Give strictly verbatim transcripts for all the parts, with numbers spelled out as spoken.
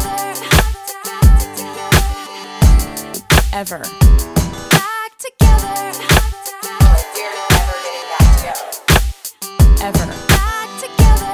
Ever. Back together. Like we're never getting back together. Ever. Back together.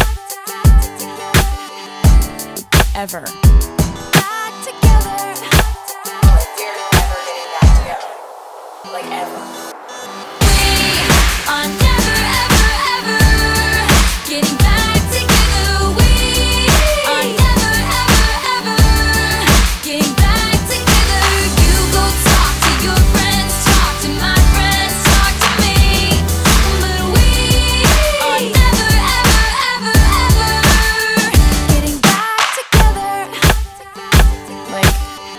Ever. Back together. Like we're never getting back together. Like ever. We are never, ever, ever getting back together. We are never, ever, ever getting back together. You go talk to your friends, talk to my friends, talk to me. But we are never, ever, ever, ever getting back together. Like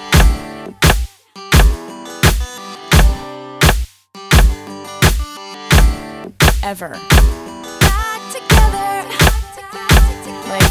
ever. Back together. Like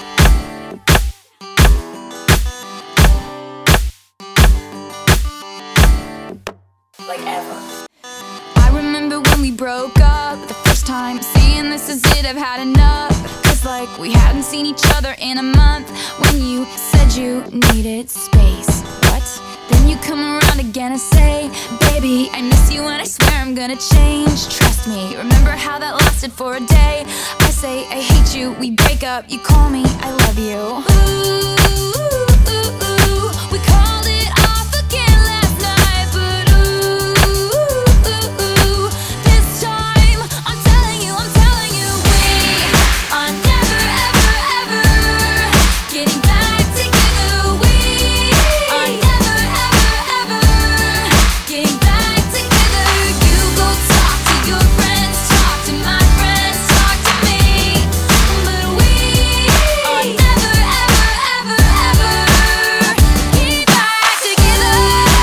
Like ever. I remember when we broke up the first time, saying this is it, I've had enough. Cause like we hadn't seen each other in a month. When you said you needed space, what? Then you come around again and say, baby, I miss you and I swear I'm gonna change. Trust me, remember how that lasted for a day? I say I hate you, we break up, you call me, I love you. Ooh, ooh, ooh, we called it off again last night, but ooh, ooh, ooh, this time I'm telling you, I'm telling you, we are never, ever, ever getting back together. We are never, ever, ever getting back together. You go talk to your friends, talk to my friends, talk to me. But we are never, ever, ever, ever getting back together.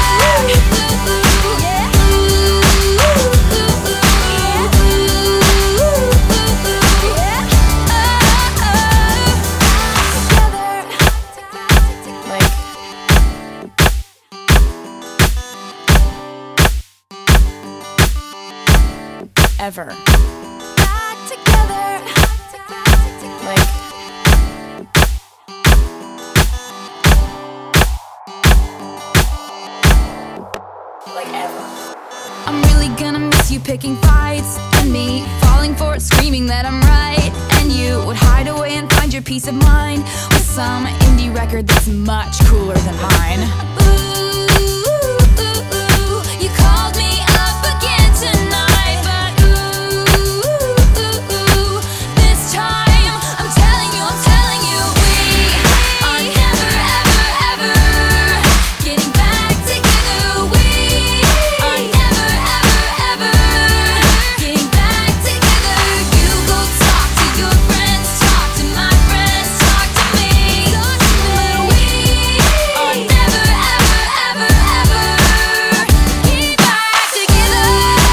like ever. Back together. Like Like ever. I'm really gonna miss you picking fights, and me falling for it, screaming that I'm right. And you would hide away and find your peace of mind with some indie record that's much cooler than mine. Ooh, ooh, ooh, you called me up again tonight, but ooh, ooh, ooh, this time I'm telling you, I'm telling you, we are never, ever, ever getting back together. We are never, ever, ever getting back together. You go talk to your friends, talk to my friends, talk to me. But we are never, ever, ever, ever getting back together.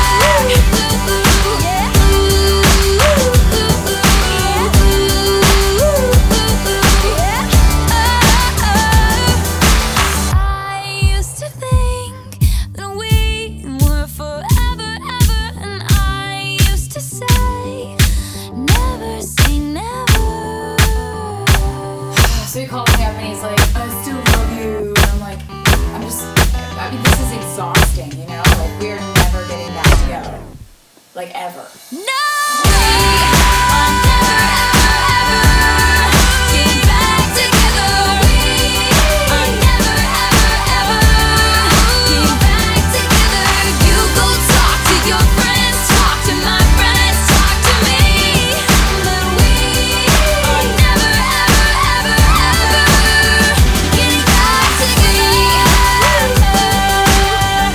I used to think that we were forever, ever, and I used to say, never say never. so he calls me up and he's like, I still love you. And I'm like, I'm just I mean this is exhausting, you know? Like we're never getting back together. Like ever. No! We are never, ever, ever getting back together. We are never, ever, ever getting back together. You go talk to your friends, talk to my friends, talk to me. But we are never, ever, ever, ever getting back together. Getting back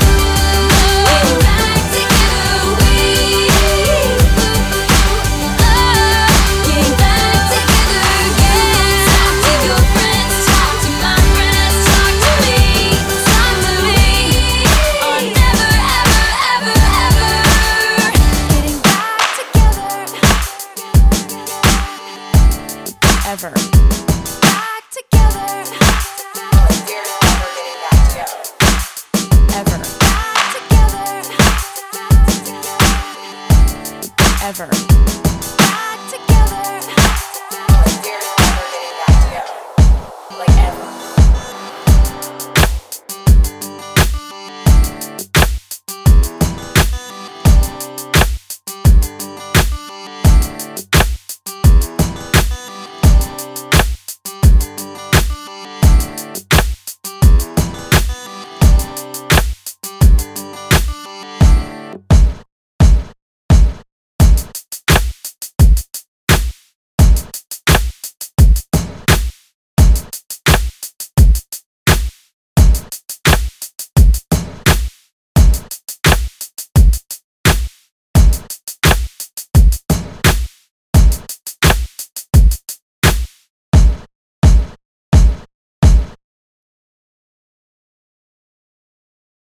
together. We Ever. back together. Like we're never getting back together. Ever. Back together. Ever.